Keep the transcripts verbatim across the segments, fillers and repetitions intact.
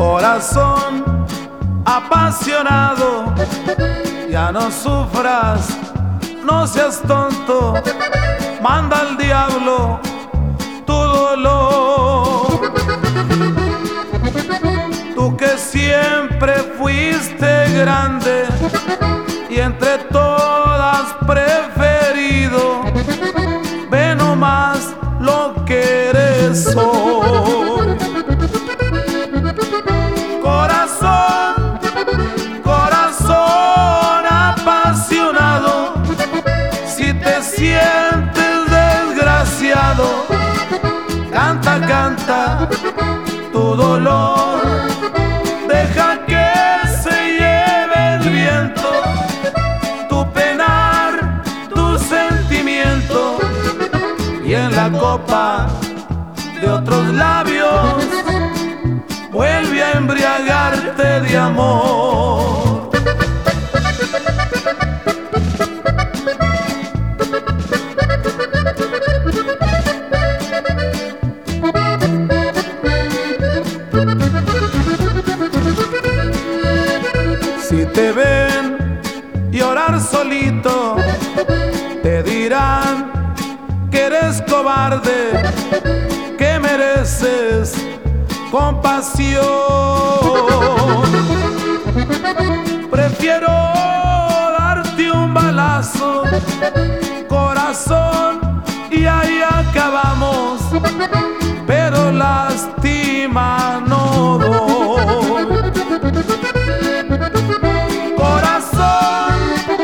Corazón apasionado, ya no sufras, no seas tonto, manda al diablo tu dolor. Tú que siempre fuiste grande y entre todas preferido, ve nomás lo que eres hoy. Corazón, corazón apasionado, si te sientes desgraciado, canta, canta tu dolor, deja que se lleve el viento, tu penar, tu sentimiento, y en la copa de otros labios vuelve a embriagarte de amor. Si te ven llorar solito, te dirán que eres cobarde, que mereces compasión. Prefiero darte un balazo, corazón, y ahí acabamos, pero lástima no doy. Corazón,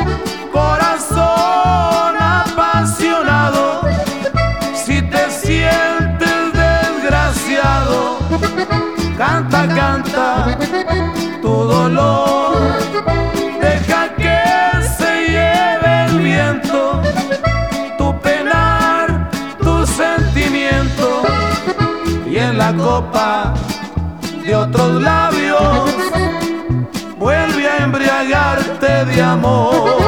corazón apasionado, si te sientes desgraciado, canta, canta tu dolor, deja que se lleve el viento, tu penar, tu sentimiento, y en la copa de otros labios vuelve a embriagarte de amor.